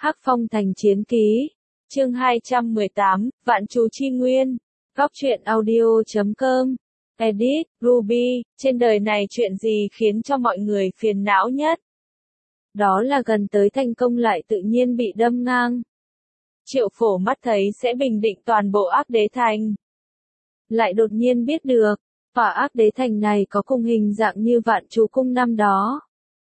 Hắc Phong Thành Chiến Ký, chương 218, Vạn Chú Chi Nguyên, Góc truyện audio.com, edit, Ruby, trên đời này chuyện gì khiến cho mọi người phiền não nhất? Đó là gần tới thành công lại tự nhiên bị đâm ngang. Triệu Phổ mắt thấy sẽ bình định toàn bộ Ác Đế Thành. Lại đột nhiên biết được, tòa Ác Đế Thành này có cùng hình dạng như Vạn Chú Cung năm đó.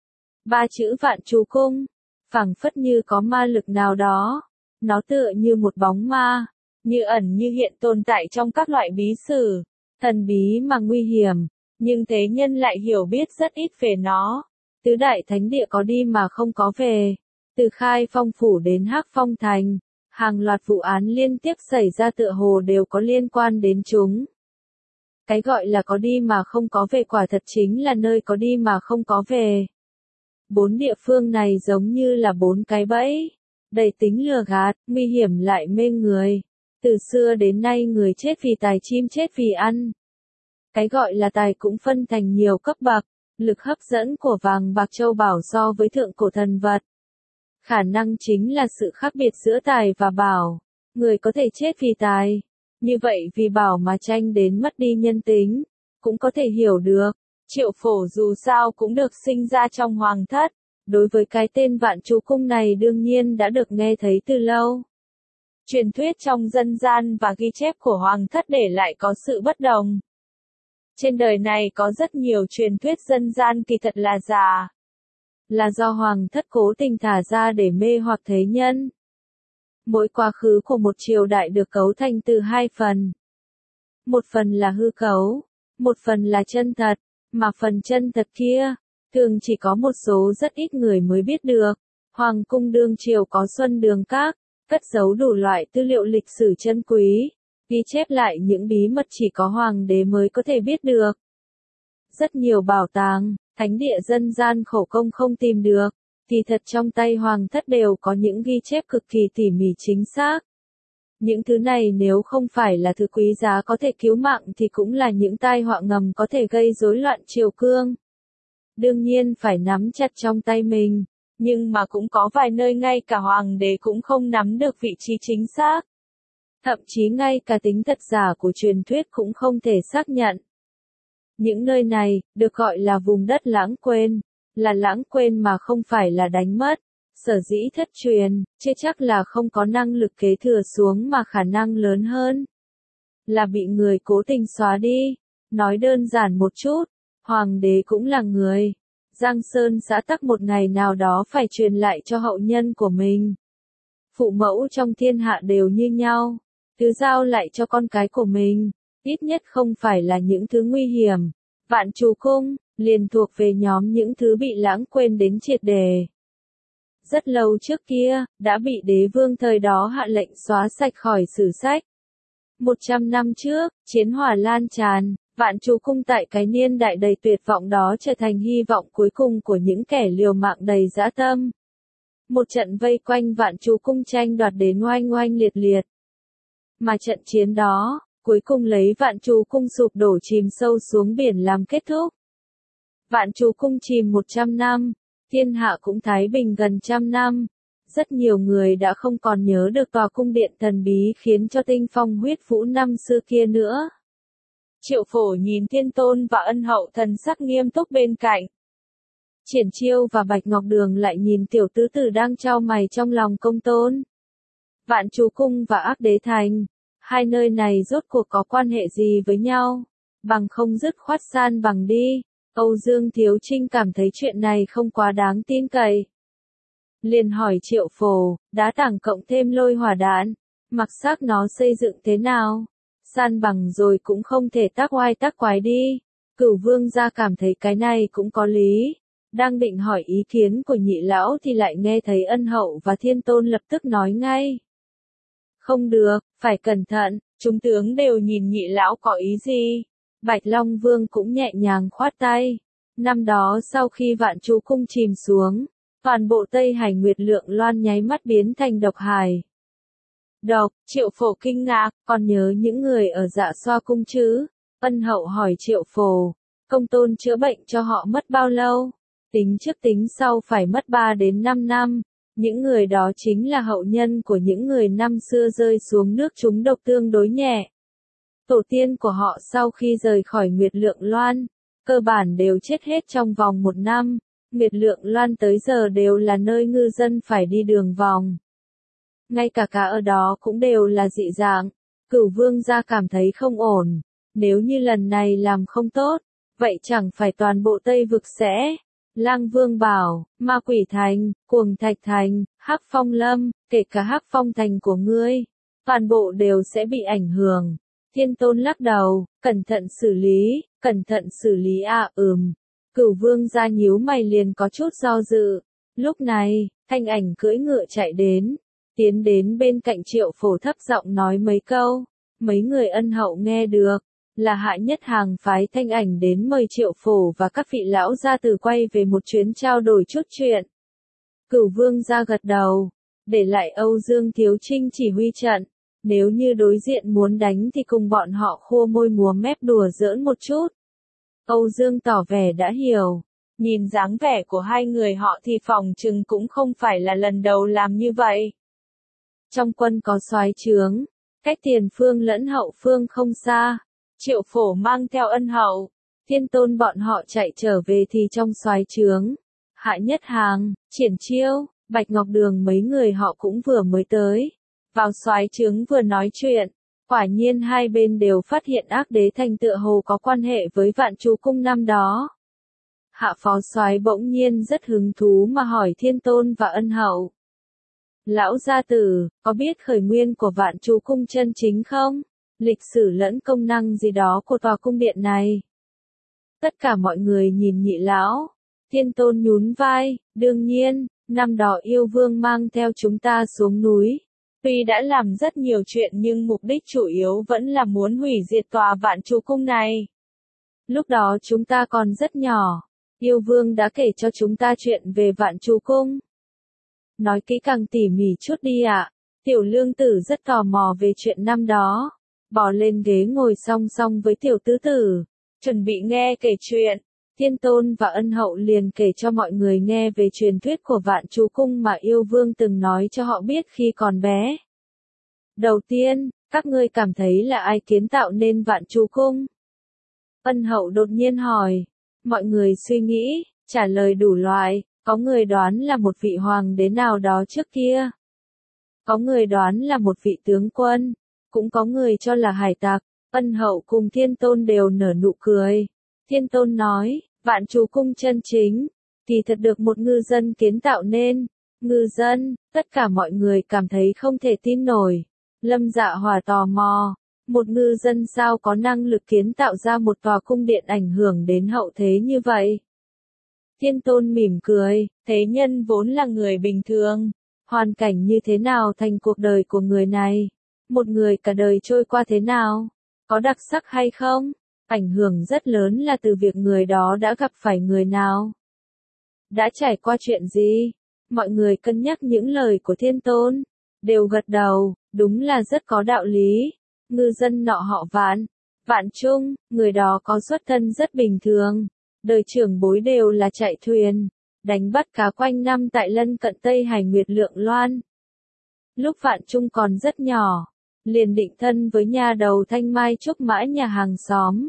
Ba chữ Vạn Chú Cung, phảng phất như có ma lực nào đó. Nó tựa như một bóng ma, như ẩn như hiện tồn tại trong các loại bí sử, thần bí mà nguy hiểm, nhưng thế nhân lại hiểu biết rất ít về nó. Tứ đại thánh địa có đi mà không có về. Từ Khai Phong Phủ đến Hắc Phong Thành, hàng loạt vụ án liên tiếp xảy ra tựa hồ đều có liên quan đến chúng. Cái gọi là có đi mà không có về quả thật chính là nơi có đi mà không có về. Bốn địa phương này giống như là bốn cái bẫy, đầy tính lừa gạt, nguy hiểm lại mê người. Từ xưa đến nay người chết vì tài, chim chết vì ăn. Cái gọi là tài cũng phân thành nhiều cấp bậc, lực hấp dẫn của vàng bạc châu bảo so với thượng cổ thần vật. Khả năng chính là sự khác biệt giữa tài và bảo. Người có thể chết vì tài, như vậy vì bảo mà tranh đến mất đi nhân tính, cũng có thể hiểu được. Triệu Phổ dù sao cũng được sinh ra trong hoàng thất, đối với cái tên Vạn Chú Cung này đương nhiên đã được nghe thấy từ lâu. Truyền thuyết trong dân gian và ghi chép của hoàng thất để lại có sự bất đồng. Trên đời này có rất nhiều truyền thuyết dân gian kỳ thật là giả. Là do hoàng thất cố tình thả ra để mê hoặc thế nhân. Mỗi quá khứ của một triều đại được cấu thành từ hai phần. Một phần là hư cấu, một phần là chân thật, mà phần chân thật kia, thường chỉ có một số rất ít người mới biết được. Hoàng cung đương triều có Xuân Đường Các, cất giấu đủ loại tư liệu lịch sử chân quý, ghi chép lại những bí mật chỉ có hoàng đế mới có thể biết được. Rất nhiều bảo tàng, thánh địa dân gian khổ công không tìm được, thì thật trong tay hoàng thất đều có những ghi chép cực kỳ tỉ mỉ chính xác. Những thứ này nếu không phải là thứ quý giá có thể cứu mạng thì cũng là những tai họa ngầm có thể gây rối loạn triều cương. Đương nhiên phải nắm chặt trong tay mình, nhưng mà cũng có vài nơi ngay cả hoàng đế cũng không nắm được vị trí chính xác. Thậm chí ngay cả tính thật giả của truyền thuyết cũng không thể xác nhận. Những nơi này, được gọi là vùng đất lãng quên, là lãng quên mà không phải là đánh mất. Sở dĩ thất truyền, chưa chắc là không có năng lực kế thừa xuống mà khả năng lớn hơn là bị người cố tình xóa đi. Nói đơn giản một chút, hoàng đế cũng là người. Giang Sơn xã tắc một ngày nào đó phải truyền lại cho hậu nhân của mình. Phụ mẫu trong thiên hạ đều như nhau, thứ giao lại cho con cái của mình, ít nhất không phải là những thứ nguy hiểm. Vạn Chú Cung liền thuộc về nhóm những thứ bị lãng quên đến triệt đề. Rất lâu trước kia, đã bị đế vương thời đó hạ lệnh xóa sạch khỏi sử sách. 100 năm trước, chiến hỏa lan tràn, Vạn Chú Cung tại cái niên đại đầy tuyệt vọng đó trở thành hy vọng cuối cùng của những kẻ liều mạng đầy dã tâm. Một trận vây quanh Vạn Chú Cung tranh đoạt đến oanh oanh liệt liệt. Mà trận chiến đó, cuối cùng lấy Vạn Chú Cung sụp đổ chìm sâu xuống biển làm kết thúc. Vạn Chú Cung chìm 100 năm. Thiên hạ cũng thái bình gần 100 năm. Rất nhiều người đã không còn nhớ được tòa cung điện thần bí khiến cho tinh phong huyết vũ năm xưa kia nữa. Triệu Phổ nhìn Thiên Tôn và Ân Hậu thần sắc nghiêm túc bên cạnh. Triển Chiêu và Bạch Ngọc Đường lại nhìn tiểu tứ tử đang chau mày trong lòng Công Tôn. Vạn Chú Cung và Ác Đế Thành, hai nơi này rốt cuộc có quan hệ gì với nhau? Bằng không dứt khoát san bằng đi. Âu Dương Thiếu Trinh cảm thấy chuyện này không quá đáng tin cậy. Liền hỏi Triệu Phổ, đá tảng cộng thêm lôi hỏa đạn, mặc xác nó xây dựng thế nào? San bằng rồi cũng không thể tác oai tác quái đi. Cửu Vương gia cảm thấy cái này cũng có lý. Đang định hỏi ý kiến của nhị lão thì lại nghe thấy Ân Hậu và Thiên Tôn lập tức nói ngay. Không được, phải cẩn thận, chúng tướng đều nhìn nhị lão có ý gì. Bạch Long Vương cũng nhẹ nhàng khoát tay. Năm đó sau khi Vạn Chú Cung chìm xuống, toàn bộ Tây Hải Nguyệt Lượng Loan nháy mắt biến thành độc hải. Độc, Triệu Phổ kinh ngạc, còn nhớ những người ở Dạ Xoa Cung chứ? Ân Hậu hỏi Triệu Phổ, Công Tôn chữa bệnh cho họ mất bao lâu? Tính trước tính sau phải mất 3 đến 5 năm. Những người đó chính là hậu nhân của những người năm xưa rơi xuống nước trúng độc tương đối nhẹ. Tổ tiên của họ sau khi rời khỏi Nguyệt Lượng Loan, cơ bản đều chết hết trong vòng 1 năm. Nguyệt Lượng Loan tới giờ đều là nơi ngư dân phải đi đường vòng. Ngay cả cá ở đó cũng đều là dị dạng. Cửu Vương gia cảm thấy không ổn. Nếu như lần này làm không tốt, vậy chẳng phải toàn bộ Tây Vực sẽ. Lang Vương bảo, Ma Quỷ Thành, Cuồng Thạch Thành, Hắc Phong Lâm, kể cả Hắc Phong Thành của ngươi, toàn bộ đều sẽ bị ảnh hưởng. Thiên Tôn lắc đầu, cẩn thận xử lý à. Cửu Vương gia nhíu mày liền có chút do dự. Lúc này, Thanh Ảnh cưỡi ngựa chạy đến, tiến đến bên cạnh Triệu Phổ thấp giọng nói mấy câu. Mấy người ân hậu nghe được, là Hạ Nhất Hàng phái Thanh Ảnh đến mời Triệu Phổ và các vị lão gia tử quay về một chuyến trao đổi chút chuyện. Cửu Vương gia gật đầu, để lại Âu Dương Thiếu Trinh chỉ huy trận. Nếu như đối diện muốn đánh thì cùng bọn họ khua môi múa mép đùa giỡn một chút. Âu Dương tỏ vẻ đã hiểu. Nhìn dáng vẻ của hai người họ thì phòng chừng cũng không phải là lần đầu làm như vậy. Trong quân có soái trướng, cách tiền phương lẫn hậu phương không xa. Triệu Phổ mang theo ân hậu, Thiên Tôn bọn họ chạy trở về thì trong soái trướng. Hạ Nhất Hàng, Triển Chiêu, Bạch Ngọc Đường mấy người họ cũng vừa mới tới. Vào soái trướng vừa nói chuyện, quả nhiên hai bên đều phát hiện Ác Đế Thành tựa hồ có quan hệ với Vạn Chú Cung năm đó. Hạ phó soái bỗng nhiên rất hứng thú mà hỏi Thiên Tôn và ân hậu. Lão gia tử, có biết khởi nguyên của Vạn Chú Cung chân chính không? Lịch sử lẫn công năng gì đó của tòa cung điện này? Tất cả mọi người nhìn Nhị lão. Thiên Tôn nhún vai, đương nhiên, năm đó yêu vương mang theo chúng ta xuống núi. Tuy đã làm rất nhiều chuyện nhưng mục đích chủ yếu vẫn là muốn hủy diệt tòa Vạn Chú Cung này. Lúc đó chúng ta còn rất nhỏ. Yêu vương đã kể cho chúng ta chuyện về Vạn Chú Cung. Nói kỹ càng tỉ mỉ chút đi ạ. Tiểu Lương Tử rất tò mò về chuyện năm đó. Bò lên ghế ngồi song song với Tiểu Tứ Tử, chuẩn bị nghe kể chuyện. Thiên Tôn và ân hậu liền kể cho mọi người nghe về truyền thuyết của Vạn Chú Cung mà yêu vương từng nói cho họ biết khi còn bé. Đầu tiên, các ngươi cảm thấy là ai kiến tạo nên Vạn Chú Cung? Ân hậu đột nhiên hỏi. Mọi người suy nghĩ, trả lời đủ loại. Có người đoán là một vị hoàng đế nào đó trước kia. Có người đoán là một vị tướng quân. Cũng có người cho là hải tặc. Ân hậu cùng Thiên Tôn đều nở nụ cười. Thiên Tôn nói, Vạn Chú Cung chân chính, thì thật được một ngư dân kiến tạo nên. Ngư dân, tất cả mọi người cảm thấy không thể tin nổi. Lâm Dạ Hỏa tò mò, một ngư dân sao có năng lực kiến tạo ra một tòa cung điện ảnh hưởng đến hậu thế như vậy? Thiên Tôn mỉm cười, thế nhân vốn là người bình thường. Hoàn cảnh như thế nào thành cuộc đời của người này? Một người cả đời trôi qua thế nào? Có đặc sắc hay không? Ảnh hưởng rất lớn là từ việc người đó đã gặp phải người nào. Đã trải qua chuyện gì? Mọi người cân nhắc những lời của Thiên Tôn. Đều gật đầu, đúng là rất có đạo lý. Ngư dân nọ họ Vạn, Vạn Trung, người đó có xuất thân rất bình thường. Đời trưởng bối đều là chạy thuyền, đánh bắt cá quanh năm tại lân cận Tây Hải Nguyệt Lượng Loan. Lúc Vạn Trung còn rất nhỏ, liền định thân với nhà đầu Thanh Mai Trúc Mã nhà hàng xóm.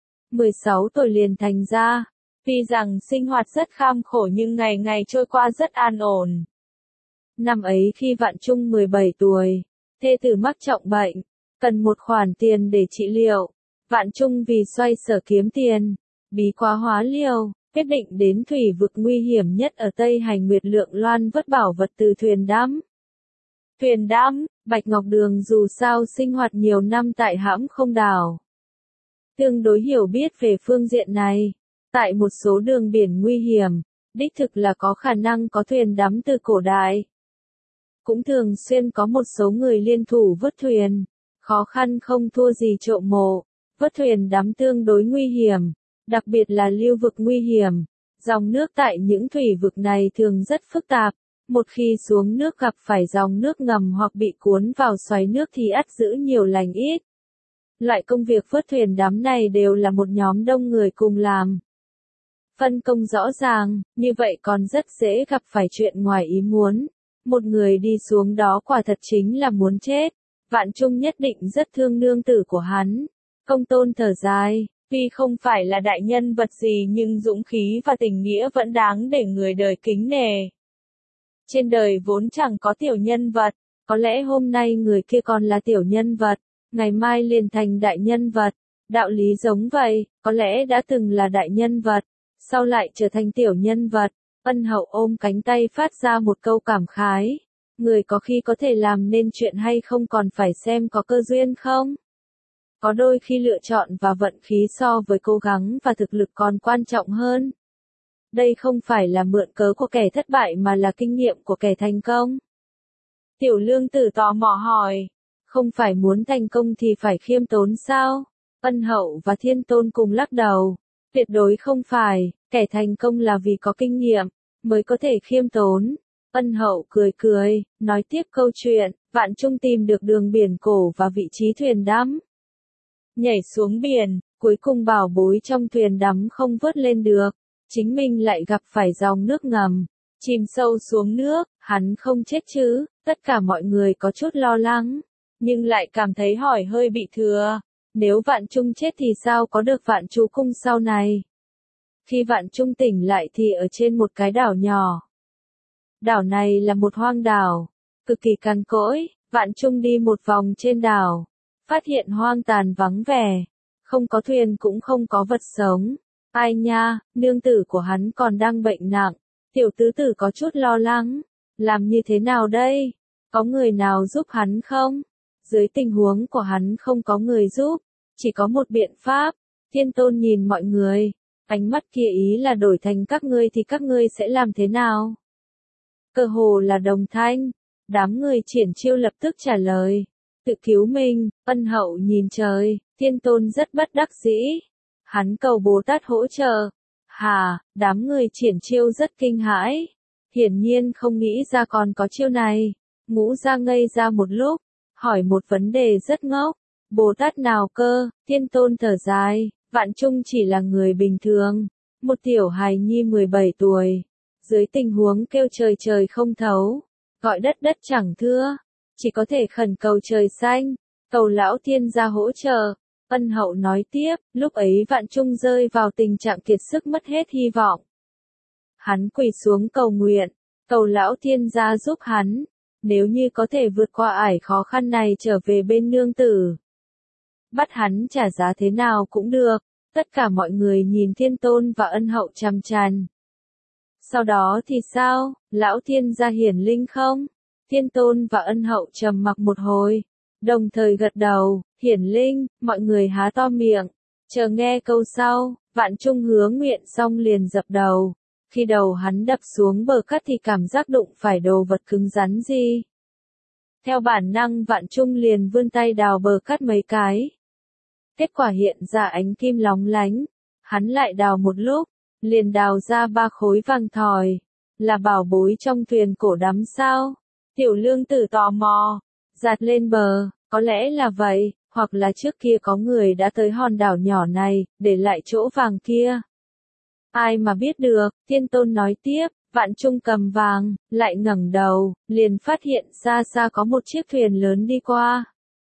16 tuổi liền thành ra, tuy rằng sinh hoạt rất kham khổ nhưng ngày ngày trôi qua rất an ổn. Năm ấy khi Vạn Trung 17 tuổi, thê tử mắc trọng bệnh, cần một khoản tiền để trị liệu. Vạn Trung vì xoay sở kiếm tiền, bí quá hóa liều, quyết định đến thủy vực nguy hiểm nhất ở Tây Hải Nguyệt Lượng Loan vớt bảo vật từ thuyền đắm. Thuyền đắm, Bạch Ngọc Đường dù sao sinh hoạt nhiều năm tại hãm không đảo. Tương đối hiểu biết về phương diện này, tại một số đường biển nguy hiểm, đích thực là có khả năng có thuyền đắm từ cổ đại. Cũng thường xuyên có một số người liên thủ vớt thuyền, khó khăn không thua gì trộm mộ, vớt thuyền đắm tương đối nguy hiểm, đặc biệt là lưu vực nguy hiểm. Dòng nước tại những thủy vực này thường rất phức tạp, một khi xuống nước gặp phải dòng nước ngầm hoặc bị cuốn vào xoáy nước thì ắt giữ nhiều lành ít. Loại công việc vớt thuyền đắm này đều là một nhóm đông người cùng làm. Phân công rõ ràng, như vậy còn rất dễ gặp phải chuyện ngoài ý muốn. một người đi xuống đó quả thật chính là muốn chết. Vạn Trung nhất định rất thương nương tử của hắn. Công Tôn thở dài, tuy không phải là đại nhân vật gì nhưng dũng khí và tình nghĩa vẫn đáng để người đời kính nể. Trên đời vốn chẳng có tiểu nhân vật, có lẽ hôm nay người kia còn là tiểu nhân vật, ngày mai liền thành đại nhân vật. Đạo lý giống vậy, có lẽ đã từng là đại nhân vật, sau lại trở thành tiểu nhân vật. Ân Hậu ôm cánh tay phát ra một câu cảm khái. Người có khi có thể làm nên chuyện hay không còn phải xem có cơ duyên không. Có đôi khi lựa chọn và vận khí so với cố gắng và thực lực còn quan trọng hơn. Đây không phải là mượn cớ của kẻ thất bại mà là kinh nghiệm của kẻ thành công. Tiểu Lương Tử tò mò hỏi, không phải muốn thành công thì phải khiêm tốn sao? Ân Hậu và Thiên Tôn cùng lắc đầu, tuyệt đối không phải, kẻ thành công là vì có kinh nghiệm, mới có thể khiêm tốn. Ân Hậu cười cười, nói tiếp câu chuyện, Vạn Trung tìm được đường biển cổ và vị trí thuyền đắm. Nhảy xuống biển, cuối cùng bảo bối trong thuyền đắm không vớt lên được, chính mình lại gặp phải dòng nước ngầm, chìm sâu xuống nước, hắn không chết chứ, tất cả mọi người có chút lo lắng, nhưng lại cảm thấy hỏi hơi bị thừa, nếu Vạn Trung chết thì sao có được Vạn Chú Cung sau này. Khi Vạn Trung tỉnh lại thì ở trên một cái đảo nhỏ. Đảo này là một hoang đảo, cực kỳ cằn cỗi. Vạn Trung đi một vòng trên đảo, phát hiện hoang tàn vắng vẻ, không có thuyền cũng không có vật sống. Ai nha, nương tử của hắn còn đang bệnh nặng, tiểu tứ tử có chút lo lắng, làm như thế nào đây? Có người nào giúp hắn không? Dưới tình huống của hắn không có người giúp, chỉ có một biện pháp. Thiên Tôn nhìn mọi người, ánh mắt kia ý là đổi thành các ngươi thì các ngươi sẽ làm thế nào? Cơ hồ là đồng thanh, đám người triển chiêu lập tức trả lời. Tự cứu mình, Ân Hậu nhìn trời, Thiên Tôn rất bất đắc dĩ. Hắn cầu Bồ Tát hỗ trợ. Hà, đám người triển chiêu rất kinh hãi. Hiển nhiên không nghĩ ra còn có chiêu này. Ngũ ra ngây ra một lúc, hỏi một vấn đề rất ngốc. Bồ Tát nào cơ? Thiên Tôn thở dài, Vạn Trung chỉ là người bình thường. Một tiểu hài nhi 17 tuổi. Dưới tình huống kêu trời trời không thấu, gọi đất đất chẳng thưa, chỉ có thể khẩn cầu trời xanh, cầu lão thiên gia hỗ trợ. Ân Hậu nói tiếp, lúc ấy Vạn Trung rơi vào tình trạng kiệt sức mất hết hy vọng. Hắn quỳ xuống cầu nguyện, cầu lão thiên gia giúp hắn, nếu như có thể vượt qua ải khó khăn này trở về bên nương tử. Bắt hắn trả giá thế nào cũng được, tất cả mọi người nhìn Thiên Tôn và Ân Hậu chằm chằm. Sau đó thì sao, lão thiên gia hiển linh không? Thiên Tôn và Ân Hậu trầm mặc một hồi, đồng thời gật đầu, hiển linh, mọi người há to miệng, chờ nghe câu sau. Vạn Trung hứa nguyện xong liền dập đầu, khi đầu hắn đập xuống bờ cát thì cảm giác đụng phải đồ vật cứng rắn gì. Theo bản năng Vạn Trung liền vươn tay đào bờ cát mấy cái. Kết quả hiện ra ánh kim lóng lánh, hắn lại đào một lúc, liền đào ra 3 khối vàng thỏi, là bảo bối trong thuyền cổ đắm sao? Tiểu Lương Tử tò mò, giạt lên bờ, có lẽ là vậy, hoặc là trước kia có người đã tới hòn đảo nhỏ này, để lại chỗ vàng kia. Ai mà biết được, Thiên Tôn nói tiếp, Vạn Trung cầm vàng, lại ngẩng đầu, liền phát hiện xa xa có một chiếc thuyền lớn đi qua.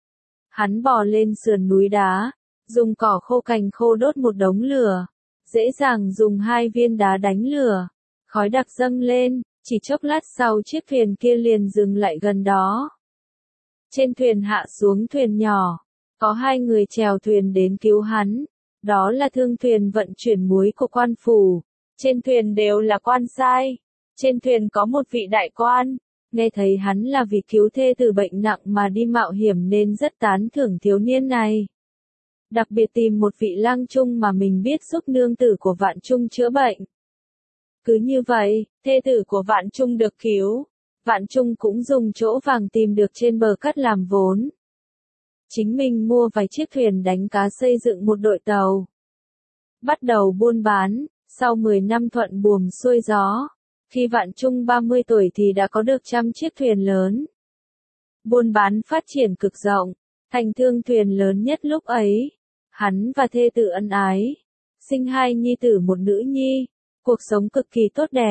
Hắn bò lên sườn núi đá, dùng cỏ khô cành khô đốt một đống lửa. Dễ dàng dùng 2 viên đá đánh lửa, khói đặc dâng lên, chỉ chốc lát sau chiếc thuyền kia liền dừng lại gần đó. Trên thuyền hạ xuống thuyền nhỏ, có 2 người chèo thuyền đến cứu hắn, đó là thương thuyền vận chuyển muối của quan phủ, trên thuyền đều là quan sai, trên thuyền có một vị đại quan, nghe thấy hắn là vì cứu thê tử bệnh nặng mà đi mạo hiểm nên rất tán thưởng thiếu niên này. Đặc biệt tìm một vị lang trung mà mình biết giúp nương tử của Vạn Trung chữa bệnh. Cứ như vậy, thê tử của Vạn Trung được cứu. Vạn Trung cũng dùng chỗ vàng tìm được trên bờ cát làm vốn. Chính mình mua vài chiếc thuyền đánh cá xây dựng một đội tàu. Bắt đầu buôn bán, sau 10 năm thuận buồm xuôi gió. Khi Vạn Trung 30 tuổi thì đã có được 100 chiếc thuyền lớn. Buôn bán phát triển cực rộng, thành thương thuyền lớn nhất lúc ấy. Hắn và thê tử ân ái, sinh 2 nhi tử 1 nữ nhi, cuộc sống cực kỳ tốt đẹp,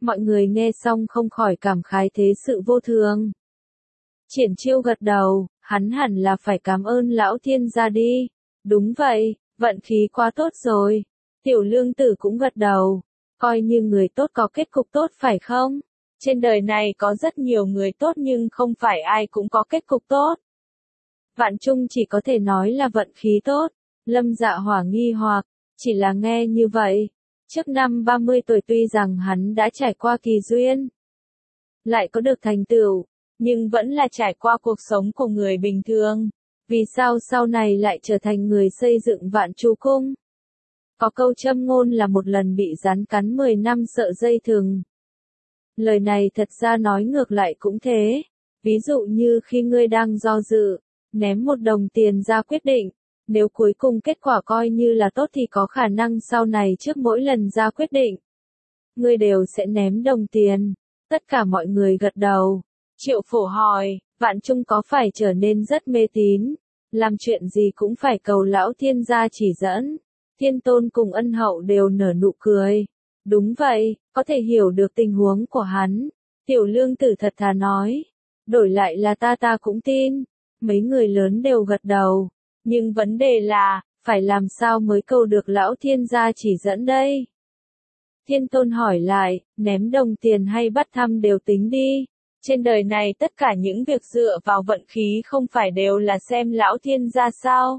Mọi người nghe xong không khỏi cảm khái thế sự vô thường. Triển Chiêu gật đầu, hắn hẳn là phải cảm ơn lão thiên gia đi. Đúng vậy, vận khí quá tốt rồi. Tiểu Lương Tử cũng gật đầu, coi như người tốt có kết cục tốt phải không? Trên đời này có rất nhiều người tốt nhưng không phải ai cũng có kết cục tốt. Vạn Trung chỉ có thể nói là vận khí tốt. Lâm Dạ Hỏa nghi hoặc, chỉ là nghe như vậy. Trước năm 30 tuổi tuy rằng hắn đã trải qua kỳ duyên, lại có được thành tựu, nhưng vẫn là trải qua cuộc sống của người bình thường. Vì sao sau này lại trở thành người xây dựng Vạn Chu Cung? Có câu châm ngôn là một lần bị rắn cắn 10 năm sợ dây thừng. Lời này thật ra nói ngược lại cũng thế. Ví dụ như khi ngươi đang do dự, ném một đồng tiền ra quyết định, nếu cuối cùng kết quả coi như là tốt thì có khả năng sau này trước mỗi lần ra quyết định, ngươi đều sẽ ném đồng tiền. Tất cả mọi người gật đầu. Triệu Phổ hỏi, Vạn Trung có phải trở nên rất mê tín, làm chuyện gì cũng phải cầu lão thiên gia chỉ dẫn? Thiên Tôn cùng Ân Hậu đều nở nụ cười. Đúng vậy, có thể hiểu được tình huống của hắn. Tiểu Lương Tử thật thà nói. Đổi lại là ta cũng tin. Mấy người lớn đều gật đầu. Nhưng vấn đề là, phải làm sao mới cầu được lão thiên gia chỉ dẫn đây? Thiên Tôn hỏi lại, ném đồng tiền hay bắt thăm đều tính đi. Trên đời này tất cả những việc dựa vào vận khí không phải đều là xem lão thiên gia sao?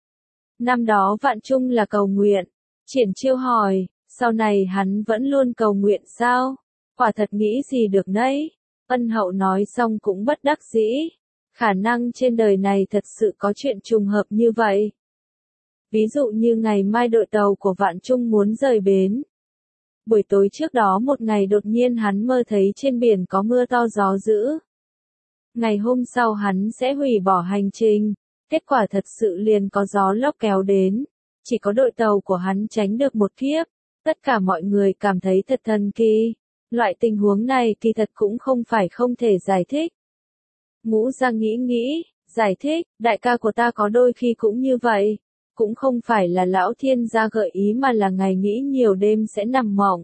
Năm đó Vạn Trung là cầu nguyện. Triển Chiêu hỏi, sau này hắn vẫn luôn cầu nguyện sao? Quả thật nghĩ gì được nấy. Ân Hậu nói xong cũng bất đắc dĩ. Khả năng trên đời này thật sự có chuyện trùng hợp như vậy. Ví dụ như ngày mai đội tàu của Vạn Trung muốn rời bến. Buổi tối trước đó một ngày đột nhiên hắn mơ thấy trên biển có mưa to gió dữ. Ngày hôm sau hắn sẽ hủy bỏ hành trình. Kết quả thật sự liền có gió lốc kéo đến. Chỉ có đội tàu của hắn tránh được một kiếp. Tất cả mọi người cảm thấy thật thần kỳ. Loại tình huống này kỳ thật cũng không phải không thể giải thích. Ngũ Gia nghĩ, giải thích, đại ca của ta có đôi khi cũng như vậy. Cũng không phải là lão thiên gia gợi ý mà là ngày nghĩ nhiều đêm sẽ nằm mộng.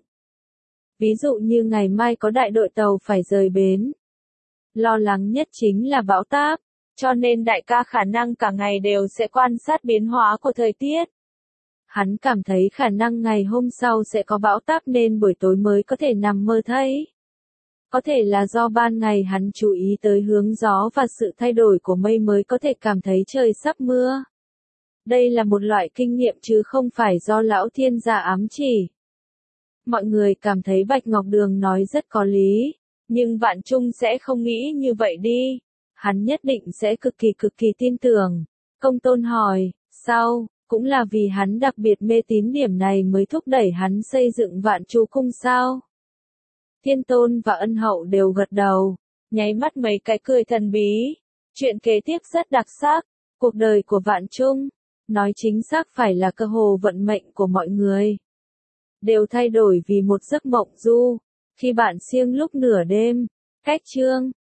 Ví dụ như ngày mai có đại đội tàu phải rời bến. Lo lắng nhất chính là bão táp, cho nên đại ca khả năng cả ngày đều sẽ quan sát biến hóa của thời tiết. Hắn cảm thấy khả năng ngày hôm sau sẽ có bão táp nên buổi tối mới có thể nằm mơ thấy. Có thể là do ban ngày hắn chú ý tới hướng gió và sự thay đổi của mây mới có thể cảm thấy trời sắp mưa. Đây là một loại kinh nghiệm chứ không phải do lão thiên gia ám chỉ. Mọi người cảm thấy Bạch Ngọc Đường nói rất có lý, nhưng Vạn Trung sẽ không nghĩ như vậy đi. Hắn nhất định sẽ cực kỳ tin tưởng. Công Tôn hỏi, sao, cũng là vì hắn đặc biệt mê tín điểm này mới thúc đẩy hắn xây dựng Vạn Chu Cung sao? Thiên Tôn và Ân Hậu đều gật đầu, nháy mắt mấy cái cười thần bí. Chuyện kế tiếp rất đặc sắc, cuộc đời của Vạn Trung, nói chính xác phải là cơ hồ vận mệnh của mọi người. Đều thay đổi vì một giấc mộng du, khi bạn siêng lúc nửa đêm, cách chương.